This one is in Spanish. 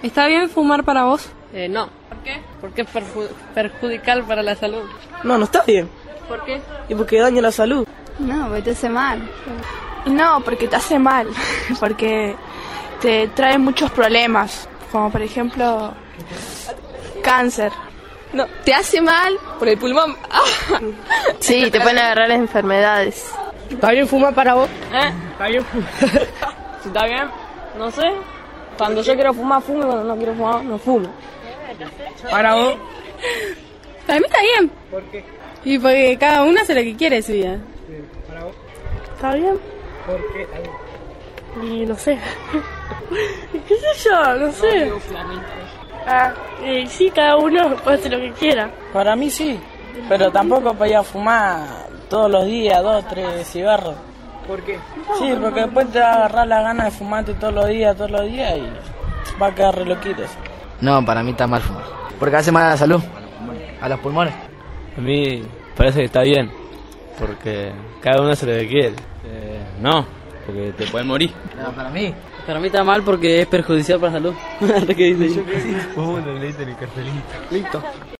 ¿Está bien fumar para vos? No. ¿Por qué? Porque es perjudicial para la salud. No, no está bien. ¿Por qué? Y porque daña la salud. No, porque te hace mal. No, porque te hace mal, porque te trae muchos problemas, como por ejemplo cáncer. No, te hace mal por el pulmón. Sí, te pueden agarrar enfermedades. ¿Está bien fumar para vos? ¿Está bien fumar? Si está bien, no sé. Cuando yo quiero fumar, fumo, y cuando no quiero fumar, no fumo. ¿Para vos? Para mí está bien. ¿Por qué? Y porque cada uno hace lo que quiere de su vida. ¿Para vos? ¿Está bien? ¿Por qué está bien? Y no sé. ¿Qué sé yo? No sé. Sí, cada uno puede hacer lo que quiera. Para mí sí, pero tampoco podía fumar todos los días, 2, 3 cigarros. ¿Por qué? Sí, porque después te va a agarrar la gana de fumarte todos los días y va a quedar re loquito. No, para mí está mal fumar. Porque hace mal a la salud, a los pulmones. A mí parece que está bien, porque cada uno hace lo que quiere. No, porque te puedes morir. No, para mí. Para mí está mal porque es perjudicial para la salud. ¿Qué dice yo? Vos no leíste el cartelito. Listo.